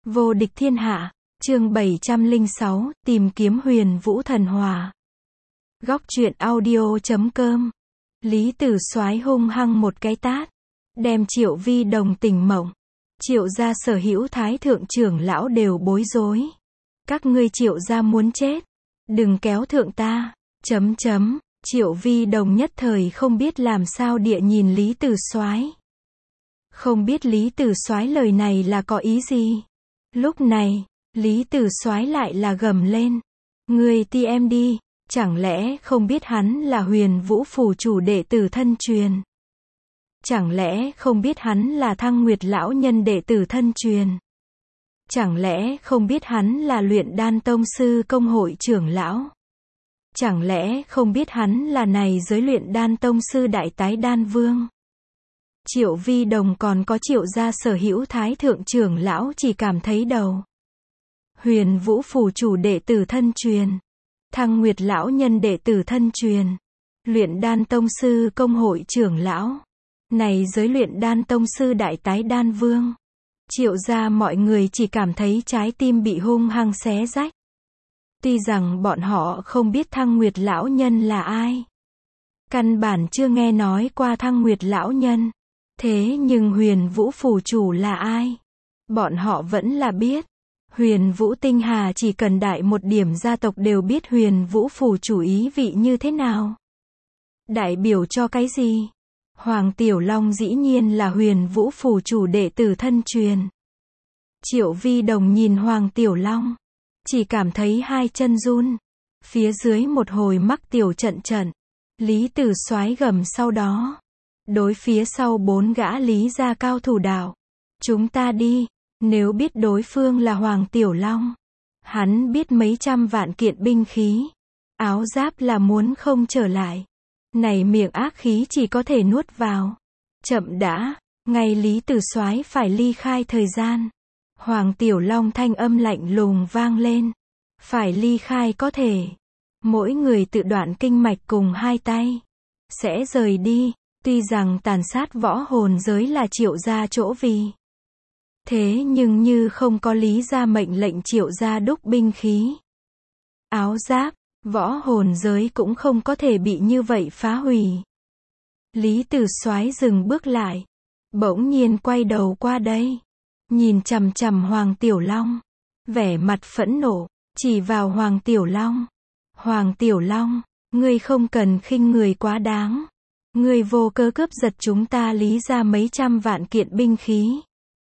Vô địch thiên hạ, chương 706, tìm kiếm huyền vũ thần hòa. Góc truyện audio.com. Lý Tử Soái hung hăng một cái tát, đem Triệu Vi Đồng tỉnh mộng. Triệu gia sở hữu thái thượng trưởng lão đều bối rối. Các ngươi Triệu gia muốn chết, đừng kéo thượng ta. Triệu Vi Đồng nhất thời không biết làm sao địa nhìn Lý Tử Soái. Không biết Lý Tử Soái lời này là có ý gì. Lúc này, Lý Tử Soái lại là gầm lên. Ngươi ti em đi, chẳng lẽ không biết hắn là Huyền Vũ phủ chủ đệ tử thân truyền? Chẳng lẽ không biết hắn là Thăng Nguyệt lão nhân đệ tử thân truyền? Chẳng lẽ không biết hắn là Luyện Đan tông sư công hội trưởng lão? Chẳng lẽ không biết hắn là này giới Luyện Đan tông sư đại tái đan vương? Triệu Vi Đồng còn có Triệu gia sở hữu thái thượng trưởng lão chỉ cảm thấy đầu. Huyền Vũ phủ chủ đệ tử thân truyền, Thăng Nguyệt lão nhân đệ tử thân truyền, Luyện Đan tông sư công hội trưởng lão, này giới Luyện Đan tông sư đại tái đan vương. Triệu gia mọi người chỉ cảm thấy trái tim bị hung hăng xé rách. Tuy rằng bọn họ không biết Thăng Nguyệt lão nhân là ai, căn bản chưa nghe nói qua Thăng Nguyệt lão nhân. Thế nhưng Huyền Vũ phủ chủ là ai? Bọn họ vẫn là biết. Huyền Vũ tinh hà chỉ cần đại một điểm gia tộc đều biết Huyền Vũ phủ chủ ý vị như thế nào. Đại biểu cho cái gì? Hoàng Tiểu Long dĩ nhiên là Huyền Vũ phủ chủ đệ tử thân truyền. Triệu Vi Đồng nhìn Hoàng Tiểu Long, chỉ cảm thấy hai chân run. Phía dưới một hồi mắc tiểu trận trận. Lý Tử Soái gầm sau đó. Đối phía sau bốn gã Lý gia cao thủ đạo. Chúng ta đi, nếu biết đối phương là Hoàng Tiểu Long. Hắn biết mấy trăm vạn kiện binh khí. Áo giáp là muốn không trở lại. Này miệng ác khí chỉ có thể nuốt vào. Chậm đã, ngay Lý Tử Soái phải ly khai thời gian. Hoàng Tiểu Long thanh âm lạnh lùng vang lên. Phải ly khai có thể. Mỗi người tự đoạn kinh mạch cùng hai tay. Sẽ rời đi. Tuy rằng tàn sát võ hồn giới là Triệu gia chỗ vì. Thế nhưng như không có Lý gia mệnh lệnh Triệu gia đúc binh khí. Áo giáp, võ hồn giới cũng không có thể bị như vậy phá hủy. Lý Tử Soái dừng bước lại. Bỗng nhiên quay đầu qua đây. Nhìn chằm chằm Hoàng Tiểu Long. Vẻ mặt phẫn nộ, chỉ vào Hoàng Tiểu Long. Hoàng Tiểu Long, ngươi không cần khinh người quá đáng. Ngươi vô cớ cướp giật chúng ta Lý gia mấy trăm vạn kiện binh khí.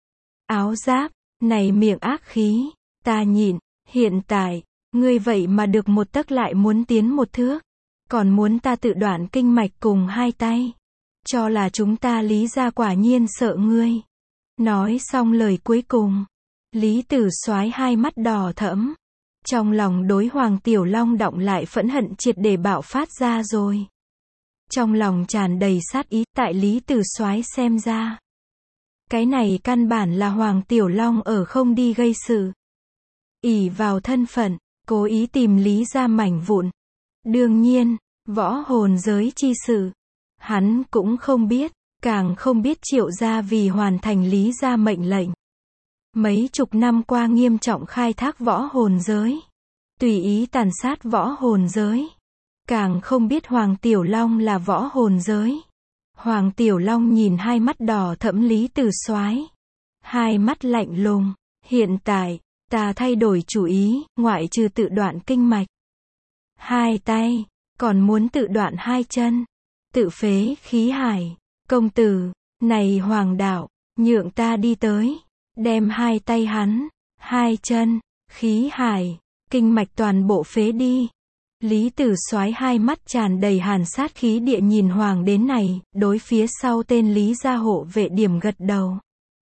Áo giáp, này miệng ác khí, ta nhịn, hiện tại, ngươi vậy mà được một tấc lại muốn tiến một thước, còn muốn ta tự đoạn kinh mạch cùng hai tay. Cho là chúng ta Lý gia quả nhiên sợ ngươi. Nói xong lời cuối cùng, Lý Tử Soái hai mắt đỏ thẫm. Trong lòng đối Hoàng Tiểu Long động lại phẫn hận triệt để bạo phát ra rồi. Trong lòng tràn đầy sát ý, tại Lý Tử Soái xem ra. Cái này căn bản là Hoàng Tiểu Long ở không đi gây sự. Ỷ vào thân phận, cố ý tìm Lý gia mảnh vụn. Đương nhiên, võ hồn giới chi sự. Hắn cũng không biết, càng không biết Triệu gia vì hoàn thành Lý gia mệnh lệnh. Mấy chục năm qua nghiêm trọng khai thác võ hồn giới. Tùy ý tàn sát võ hồn giới. Càng không biết Hoàng Tiểu Long là võ hồn giới. Hoàng Tiểu Long nhìn hai mắt đỏ thẫm Lý Tử Soái. Hai mắt lạnh lùng. Hiện tại, ta thay đổi chủ ý, ngoại trừ tự đoạn kinh mạch. Hai tay, còn muốn tự đoạn hai chân. Tự phế khí hải. Công tử, này Hoàng đạo, nhượng ta đi tới. Đem hai tay hắn, hai chân, khí hải, kinh mạch toàn bộ phế đi. Lý Tử Soái hai mắt tràn đầy hàn sát khí địa nhìn Hoàng đến này, đối phía sau tên Lý gia hộ vệ điểm gật đầu.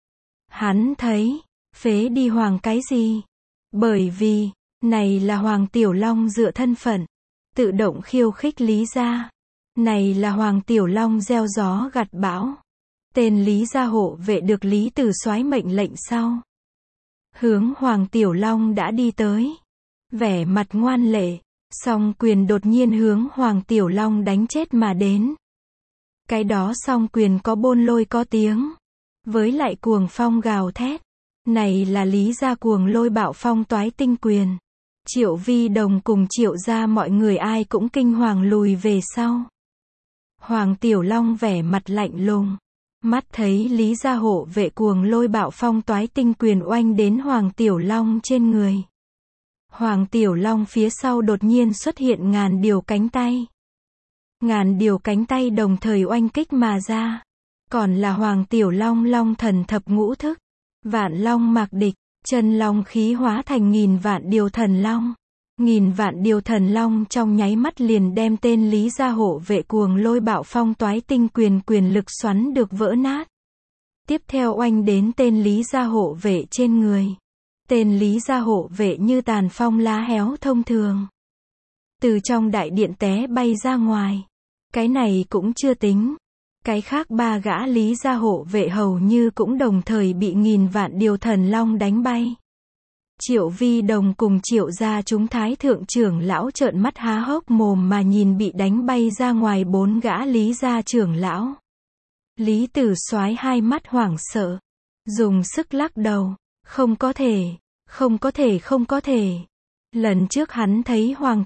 Hắn thấy, phế đi Hoàng cái gì? Bởi vì, này là Hoàng Tiểu Long dựa thân phận, tự động khiêu khích Lý gia. Này là Hoàng Tiểu Long gieo gió gặt bão. Tên Lý gia hộ vệ được Lý Tử Soái mệnh lệnh sau. Hướng Hoàng Tiểu Long đã đi tới. Vẻ mặt ngoan lệ. Song quyền đột nhiên hướng Hoàng Tiểu Long đánh chết mà đến. Cái đó song quyền có bôn lôi có tiếng. Với lại cuồng phong gào thét. Này là Lý gia cuồng lôi bạo phong toái tinh quyền. Triệu Vi Đồng cùng Triệu gia mọi người ai cũng kinh hoàng lùi về sau. Hoàng Tiểu Long vẻ mặt lạnh lùng. Mắt thấy Lý gia hộ vệ cuồng lôi bạo phong toái tinh quyền oanh đến Hoàng Tiểu Long trên người. Hoàng Tiểu Long phía sau đột nhiên xuất hiện ngàn điều cánh tay. Ngàn điều cánh tay đồng thời oanh kích mà ra. Còn là Hoàng Tiểu Long long thần thập ngũ thức. Vạn long mạc địch, chân long khí hóa thành nghìn vạn điều thần long. Nghìn vạn điều thần long trong nháy mắt liền đem tên Lý gia hộ vệ cuồng lôi bạo phong toái tinh quyền lực xoắn được vỡ nát. Tiếp theo oanh đến tên Lý gia hộ vệ trên người. Tên Lý gia hộ vệ như tàn phong lá héo thông thường. Từ trong đại điện té bay ra ngoài. Cái này cũng chưa tính. Cái khác ba gã Lý gia hộ vệ hầu như cũng đồng thời bị nghìn vạn điều thần long đánh bay. Triệu Vi Đồng cùng Triệu gia chúng thái thượng trưởng lão trợn mắt há hốc mồm mà nhìn bị đánh bay ra ngoài bốn gã Lý gia trưởng lão. Lý Tử Soái hai mắt hoảng sợ, dùng sức lắc đầu, không có thể, không có thể, không có thể. Lần trước hắn thấy Hoàng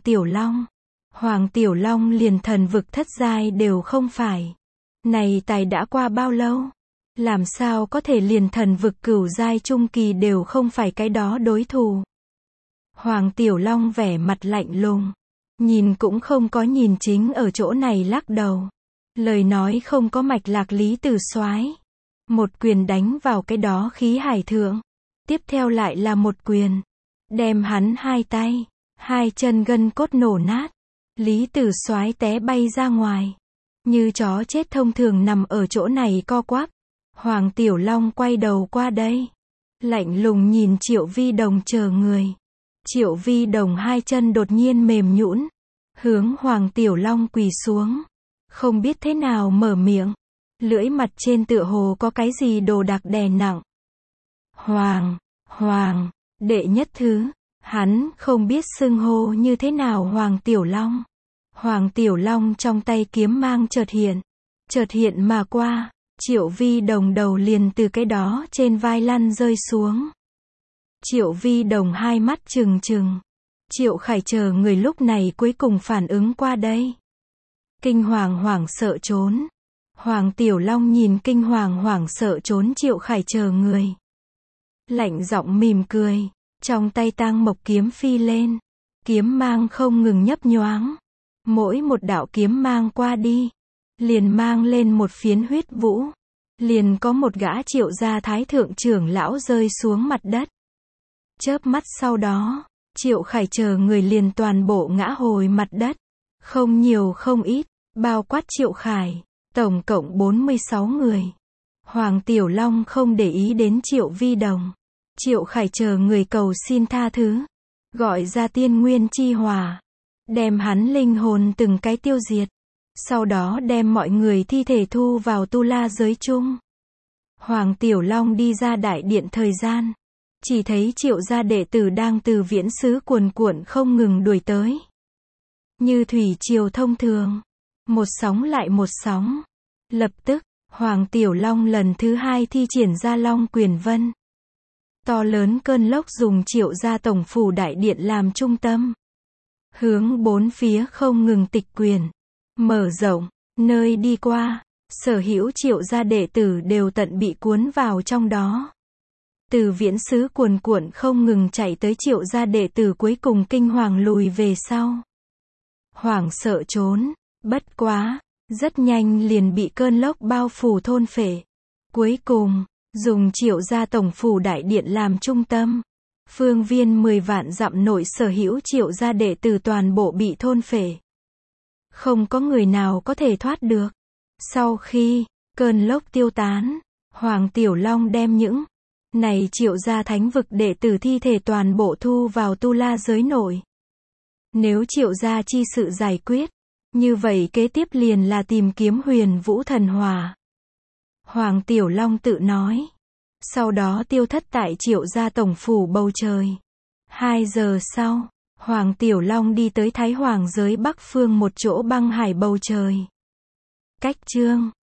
Tiểu Long liền thần vực thất giai đều không phải. Này tài đã qua bao lâu? Làm sao có thể liền thần vực cửu giai trung kỳ đều không phải cái đó đối thủ? Hoàng Tiểu Long vẻ mặt lạnh lùng, nhìn cũng không có nhìn chính ở chỗ này lắc đầu. Lời nói không có mạch lạc Lý Tử Soái. Một quyền đánh vào cái đó khí hải thượng. Tiếp theo lại là một quyền. Đem hắn hai tay, hai chân gân cốt nổ nát. Lý Tử Soái té bay ra ngoài. Như chó chết thông thường nằm ở chỗ này co quắp. Hoàng Tiểu Long quay đầu qua đây. Lạnh lùng nhìn Triệu Vi Đồng chờ người. Triệu Vi Đồng hai chân đột nhiên mềm nhũn, hướng Hoàng Tiểu Long quỳ xuống. Không biết thế nào mở miệng. Lưỡi mặt trên tựa hồ có cái gì đồ đặc đè nặng. Hoàng, đệ nhất thứ. Hắn không biết xưng hô như thế nào Hoàng Tiểu Long. Hoàng Tiểu Long trong tay kiếm mang chợt hiện mà qua. Triệu Vi Đồng đầu liền từ cái đó trên vai lăn rơi xuống. Triệu Vi Đồng hai mắt trừng trừng. Triệu Khải chờ người lúc này cuối cùng phản ứng qua đây. Kinh hoàng hoảng sợ trốn. Hoàng Tiểu Long nhìn kinh hoàng hoảng sợ trốn Triệu Khải chờ người. Lạnh giọng mỉm cười. Trong tay tang mộc kiếm phi lên. Kiếm mang không ngừng nhấp nhoáng. Mỗi một đạo kiếm mang qua đi. Liền mang lên một phiến huyết vũ. Liền có một gã Triệu gia thái thượng trưởng lão rơi xuống mặt đất. Chớp mắt sau đó, Triệu Khải chờ người liền toàn bộ ngã hồi mặt đất. Không nhiều không ít, bao quát Triệu Khải, tổng cộng 46 người. Hoàng Tiểu Long không để ý đến Triệu Vi Đồng. Triệu Khải chờ người cầu xin tha thứ. Gọi ra tiên nguyên chi hỏa. Đem hắn linh hồn từng cái tiêu diệt. Sau đó đem mọi người thi thể thu vào tu la giới chung. Hoàng Tiểu Long đi ra đại điện thời gian. Chỉ thấy Triệu gia đệ tử đang từ viễn xứ cuồn cuộn không ngừng đuổi tới. Như thủy triều thông thường. Một sóng lại một sóng. Lập tức, Hoàng Tiểu Long lần thứ hai thi triển ra Long Quyền Vân. To lớn cơn lốc dùng Triệu gia tổng phủ đại điện làm trung tâm. Hướng bốn phía không ngừng tịch quyền. Mở rộng, nơi đi qua, sở hữu Triệu gia đệ tử đều tận bị cuốn vào trong đó. Từ viễn xứ cuồn cuộn không ngừng chạy tới Triệu gia đệ tử cuối cùng kinh hoàng lùi về sau. Hoảng sợ trốn, bất quá, rất nhanh liền bị cơn lốc bao phủ thôn phệ. Cuối cùng, dùng Triệu gia tổng phủ đại điện làm trung tâm. Phương viên 10 vạn dặm nội sở hữu Triệu gia đệ tử toàn bộ bị thôn phệ. Không có người nào có thể thoát được. Sau khi cơn lốc tiêu tán, Hoàng Tiểu Long đem những này Triệu gia thánh vực đệ tử thi thể toàn bộ thu vào tu la giới nội. Nếu Triệu gia chi sự giải quyết, như vậy kế tiếp liền là tìm kiếm Huyền Vũ thần hỏa. Hoàng Tiểu Long tự nói. Sau đó tiêu thất tại Triệu gia tổng phủ bầu trời. 2 giờ sau, Hoàng Tiểu Long đi tới Thái Hoàng giới Bắc phương một chỗ băng hải bầu trời. Cách chương